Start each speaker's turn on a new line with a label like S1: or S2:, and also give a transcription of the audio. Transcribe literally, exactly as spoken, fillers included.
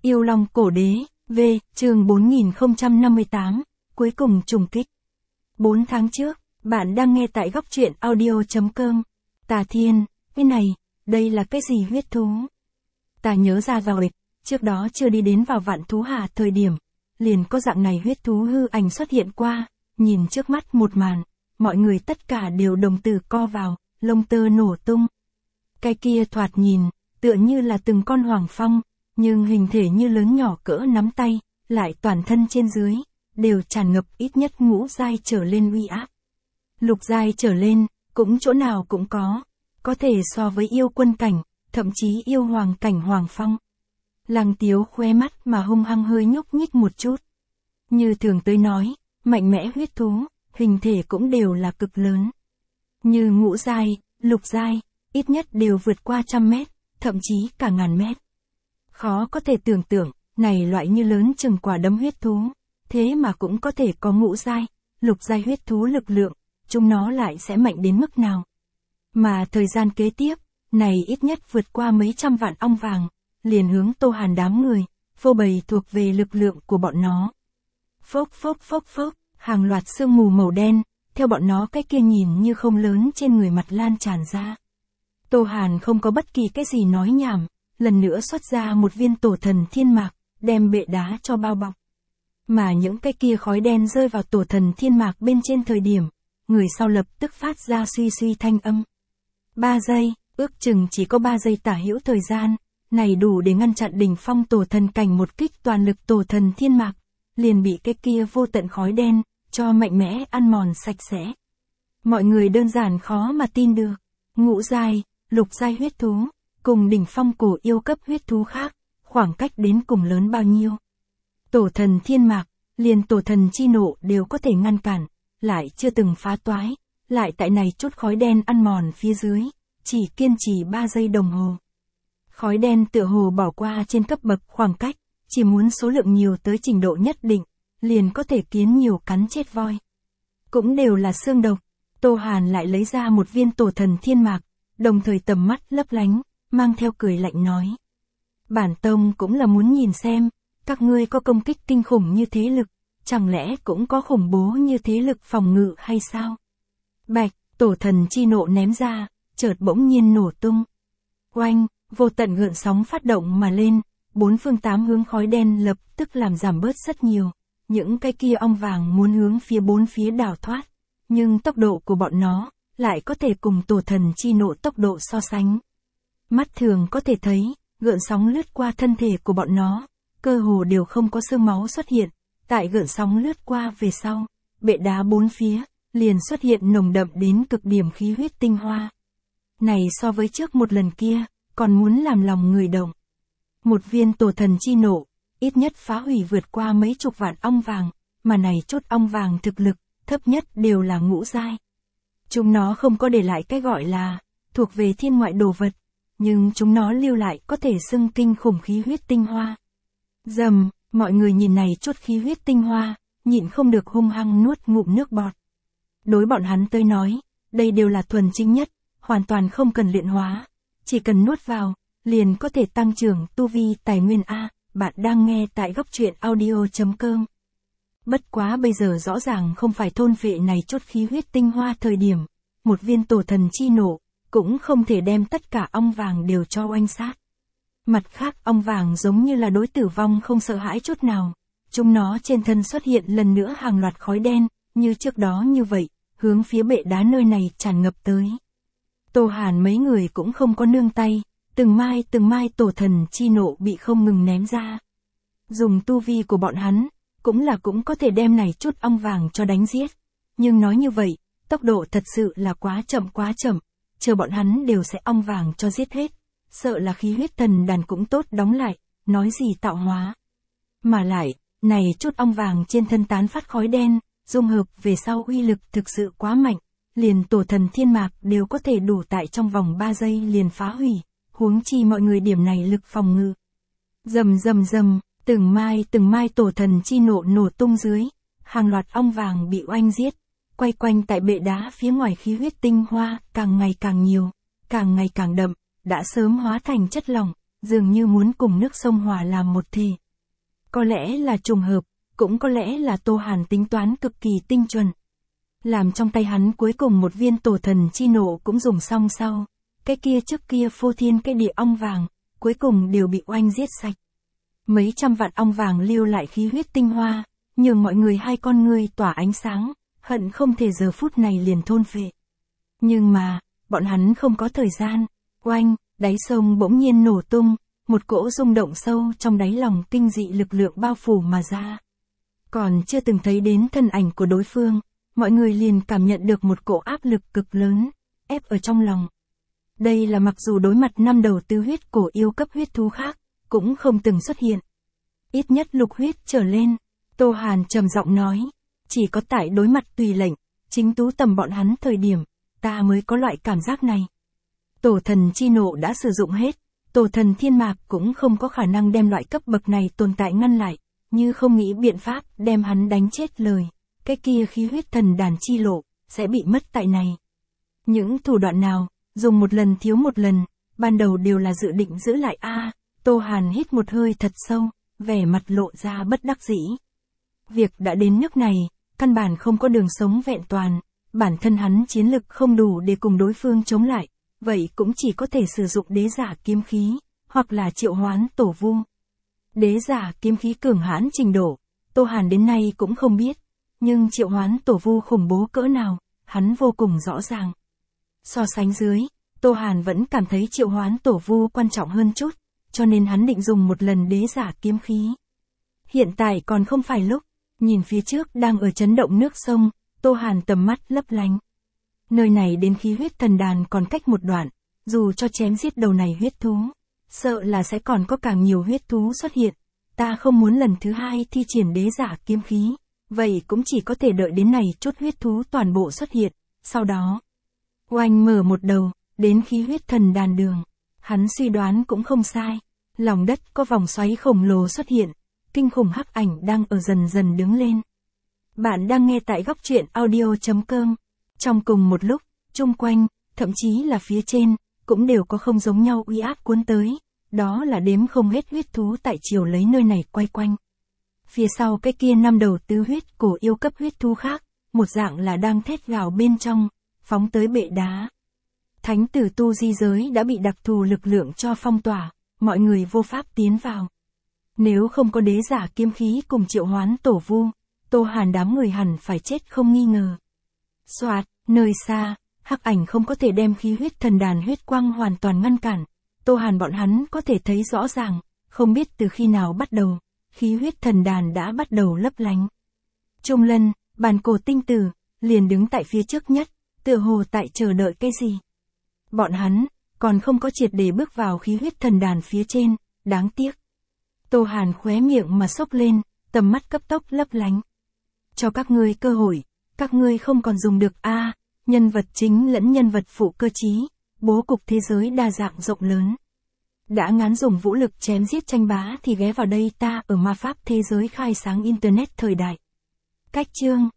S1: Yêu Long Cổ Đế, V, chương bốn nghìn không trăm năm mươi tám, cuối cùng trùng kích. bốn tháng trước, bạn đang nghe tại góc truyện audio chấm com. Tà Thiên, cái này, đây là cái gì huyết thú? Ta nhớ ra rồi, trước đó chưa đi đến vào Vạn Thú Hà thời điểm, liền có dạng này huyết thú hư ảnh xuất hiện qua, nhìn trước mắt một màn, mọi người tất cả đều đồng tử co vào, lông tơ nổ tung. Cái kia thoạt nhìn, tựa như là từng con hoàng phong, nhưng hình thể như lớn nhỏ cỡ nắm tay, lại toàn thân trên dưới, đều tràn ngập ít nhất ngũ giai trở lên uy áp. Lục giai trở lên, cũng chỗ nào cũng có, có thể so với yêu quân cảnh, thậm chí yêu hoàng cảnh hoàng phong. Lăng Tiếu khóe mắt mà hung hăng hơi nhúc nhích một chút. Như thường tới nói, mạnh mẽ huyết thú, hình thể cũng đều là cực lớn. Như ngũ giai, lục giai, ít nhất đều vượt qua trăm mét, thậm chí cả ngàn mét. Khó có thể tưởng tượng, này loại như lớn chừng quả đấm huyết thú, thế mà cũng có thể có ngũ giai, lục giai huyết thú lực lượng, chúng nó lại sẽ mạnh đến mức nào. Mà thời gian kế tiếp, này ít nhất vượt qua mấy trăm vạn ong vàng, liền hướng Tô Hàn đám người, phô bày thuộc về lực lượng của bọn nó. Phốc phốc phốc phốc, hàng loạt sương mù màu đen, theo bọn nó cái kia nhìn như không lớn trên người mặt lan tràn ra. Tô Hàn không có bất kỳ cái gì nói nhảm, lần nữa xuất ra một viên tổ thần thiên mạc, đem bệ đá cho bao bọc. Mà những cái kia khói đen rơi vào tổ thần thiên mạc bên trên thời điểm, người sau lập tức phát ra suy suy thanh âm. Ba giây, ước chừng chỉ có ba giây tả hữu thời gian, này đủ để ngăn chặn đỉnh phong tổ thần cảnh một kích toàn lực tổ thần thiên mạc, liền bị cái kia vô tận khói đen, cho mạnh mẽ ăn mòn sạch sẽ. Mọi người đơn giản khó mà tin được, ngũ giai, lục giai huyết thú, cùng đỉnh phong cổ yêu cấp huyết thú khác, khoảng cách đến cùng lớn bao nhiêu. Tổ thần thiên mạc, liền tổ thần chi nộ đều có thể ngăn cản, lại chưa từng phá toái, lại tại này chút khói đen ăn mòn phía dưới, chỉ kiên trì ba giây đồng hồ. Khói đen tựa hồ bỏ qua trên cấp bậc khoảng cách, chỉ muốn số lượng nhiều tới trình độ nhất định, liền có thể kiến nhiều cắn chết voi. Cũng đều là xương độc, Tô Hàn lại lấy ra một viên tổ thần thiên mạc, đồng thời tầm mắt lấp lánh, mang theo cười lạnh nói. Bản tông cũng là muốn nhìn xem, các ngươi có công kích kinh khủng như thế lực, chẳng lẽ cũng có khủng bố như thế lực phòng ngự hay sao? Bạch, tổ thần chi nộ ném ra, chợt bỗng nhiên nổ tung. Oanh, vô tận gợn sóng phát động mà lên, bốn phương tám hướng khói đen lập tức làm giảm bớt rất nhiều. Những cái kia ong vàng muốn hướng phía bốn phía đảo thoát, nhưng tốc độ của bọn nó lại có thể cùng tổ thần chi nộ tốc độ so sánh. Mắt thường có thể thấy, gợn sóng lướt qua thân thể của bọn nó, cơ hồ đều không có xương máu xuất hiện, tại gợn sóng lướt qua về sau, bệ đá bốn phía, liền xuất hiện nồng đậm đến cực điểm khí huyết tinh hoa. Này so với trước một lần kia, còn muốn làm lòng người động. Một viên tổ thần chi nộ, ít nhất phá hủy vượt qua mấy chục vạn ong vàng, mà này chút ong vàng thực lực, thấp nhất đều là ngũ giai. Chúng nó không có để lại cái gọi là, thuộc về thiên ngoại đồ vật, nhưng chúng nó lưu lại có thể xưng kinh khủng khí huyết tinh hoa. Dầm, mọi người nhìn này chút khí huyết tinh hoa, nhịn không được hung hăng nuốt ngụm nước bọt. Đối bọn hắn tới nói, đây đều là thuần chính nhất, hoàn toàn không cần luyện hóa, chỉ cần nuốt vào, liền có thể tăng trưởng tu vi tài nguyên A. Bạn đang nghe tại góc truyện audio chấm com. Bất quá bây giờ rõ ràng không phải thôn phệ này chốt khí huyết tinh hoa thời điểm, một viên tổ thần chi nộ, cũng không thể đem tất cả ong vàng đều cho oanh sát. Mặt khác ong vàng giống như là đối tử vong không sợ hãi chút nào, chúng nó trên thân xuất hiện lần nữa hàng loạt khói đen, như trước đó như vậy, hướng phía bệ đá nơi này tràn ngập tới. Tô Hàn mấy người cũng không có nương tay. Từng mai từng mai tổ thần chi nộ bị không ngừng ném ra. Dùng tu vi của bọn hắn, cũng là cũng có thể đem này chút ong vàng cho đánh giết. Nhưng nói như vậy, tốc độ thật sự là quá chậm quá chậm, chờ bọn hắn đều sẽ ong vàng cho giết hết. Sợ là khí huyết thần đàn cũng tốt đóng lại, nói gì tạo hóa. Mà lại, này chút ong vàng trên thân tán phát khói đen, dung hợp về sau uy lực thực sự quá mạnh, liền tổ thần thiên mạc đều có thể đủ tại trong vòng ba giây liền phá hủy. Huống chi mọi người điểm này lực phòng ngự. Rầm rầm rầm, từng mai từng mai tổ thần chi nộ nổ tung dưới, hàng loạt ong vàng bị oanh giết, quay quanh tại bệ đá phía ngoài khí huyết tinh hoa, càng ngày càng nhiều, càng ngày càng đậm, đã sớm hóa thành chất lỏng, dường như muốn cùng nước sông hòa làm một thể. Có lẽ là trùng hợp, cũng có lẽ là Tô Hàn tính toán cực kỳ tinh chuẩn. Làm trong tay hắn cuối cùng một viên tổ thần chi nộ cũng dùng xong sau, cái kia trước kia phô thiên cái địa ong vàng, cuối cùng đều bị oanh giết sạch. Mấy trăm vạn ong vàng lưu lại khí huyết tinh hoa, nhường mọi người hai con ngươi tỏa ánh sáng, hận không thể giờ phút này liền thôn phệ. Nhưng mà, bọn hắn không có thời gian, oanh, đáy sông bỗng nhiên nổ tung, một cỗ rung động sâu trong đáy lòng kinh dị lực lượng bao phủ mà ra. Còn chưa từng thấy đến thân ảnh của đối phương, mọi người liền cảm nhận được một cỗ áp lực cực lớn, ép ở trong lòng. Đây là mặc dù đối mặt năm đầu tứ huyết cổ yêu cấp huyết thú khác, cũng không từng xuất hiện. Ít nhất lục huyết trở lên, Tô Hàn trầm giọng nói, chỉ có tại đối mặt tùy lệnh, chính tú tầm bọn hắn thời điểm, ta mới có loại cảm giác này. Tổ thần chi nộ đã sử dụng hết, tổ thần thiên mạc cũng không có khả năng đem loại cấp bậc này tồn tại ngăn lại, như không nghĩ biện pháp đem hắn đánh chết lời, cái kia khí huyết thần đàn chi lộ, sẽ bị mất tại này. Những thủ đoạn nào, dùng một lần thiếu một lần, ban đầu đều là dự định giữ lại a. Tô Hàn hít một hơi thật sâu, vẻ mặt lộ ra bất đắc dĩ. Việc đã đến nước này, căn bản không có đường sống vẹn toàn, bản thân hắn chiến lực không đủ để cùng đối phương chống lại, vậy cũng chỉ có thể sử dụng đế giả kiếm khí, hoặc là triệu hoán tổ vu. Đế giả kiếm khí cường hãn trình độ, Tô Hàn đến nay cũng không biết, nhưng triệu hoán tổ vu khủng bố cỡ nào, hắn vô cùng rõ ràng. So sánh dưới, Tô Hàn vẫn cảm thấy triệu hoán tổ vu quan trọng hơn chút, cho nên hắn định dùng một lần đế giả kiếm khí. Hiện tại còn không phải lúc, nhìn phía trước đang ở chấn động nước sông, Tô Hàn tầm mắt lấp lánh. Nơi này đến khí huyết thần đàn còn cách một đoạn, dù cho chém giết đầu này huyết thú, sợ là sẽ còn có càng nhiều huyết thú xuất hiện. Ta không muốn lần thứ hai thi triển đế giả kiếm khí, vậy cũng chỉ có thể đợi đến này chút huyết thú toàn bộ xuất hiện, sau đó oanh mở một đầu, đến khí huyết thần đàn đường. Hắn suy đoán cũng không sai, lòng đất có vòng xoáy khổng lồ xuất hiện, kinh khủng hắc ảnh đang ở dần dần đứng lên. Bạn đang nghe tại góc truyện audio chấm com. Trong cùng một lúc, chung quanh, thậm chí là phía trên, cũng đều có không giống nhau uy áp cuốn tới, đó là đếm không hết huyết thú tại chiều lấy nơi này quay quanh. Phía sau cái kia năm đầu tứ huyết cổ yêu cấp huyết thú khác, một dạng là đang thét gào bên trong, phóng tới bệ đá. Thánh tử tu di giới đã bị đặc thù lực lượng cho phong tỏa, mọi người vô pháp tiến vào. Nếu không có đế giả kiếm khí cùng triệu hoán tổ vu, Tô Hàn đám người hẳn phải chết không nghi ngờ. Soạt, nơi xa, hắc ảnh không có thể đem khí huyết thần đàn huyết quang hoàn toàn ngăn cản. Tô Hàn bọn hắn có thể thấy rõ ràng, không biết từ khi nào bắt đầu, khí huyết thần đàn đã bắt đầu lấp lánh. Trung Lân, bàn cổ tinh tử, liền đứng tại phía trước nhất, tựa hồ tại chờ đợi cái gì. Bọn hắn, còn không có triệt để bước vào khí huyết thần đàn phía trên, đáng tiếc. Tô Hàn khóe miệng mà sốc lên, tầm mắt cấp tốc lấp lánh. Cho các ngươi cơ hội, các ngươi không còn dùng được a, à, nhân vật chính lẫn nhân vật phụ cơ trí, bố cục thế giới đa dạng rộng lớn. Đã ngán dùng vũ lực chém giết tranh bá thì ghé vào đây ta ở ma pháp thế giới khai sáng internet thời đại. Cách chương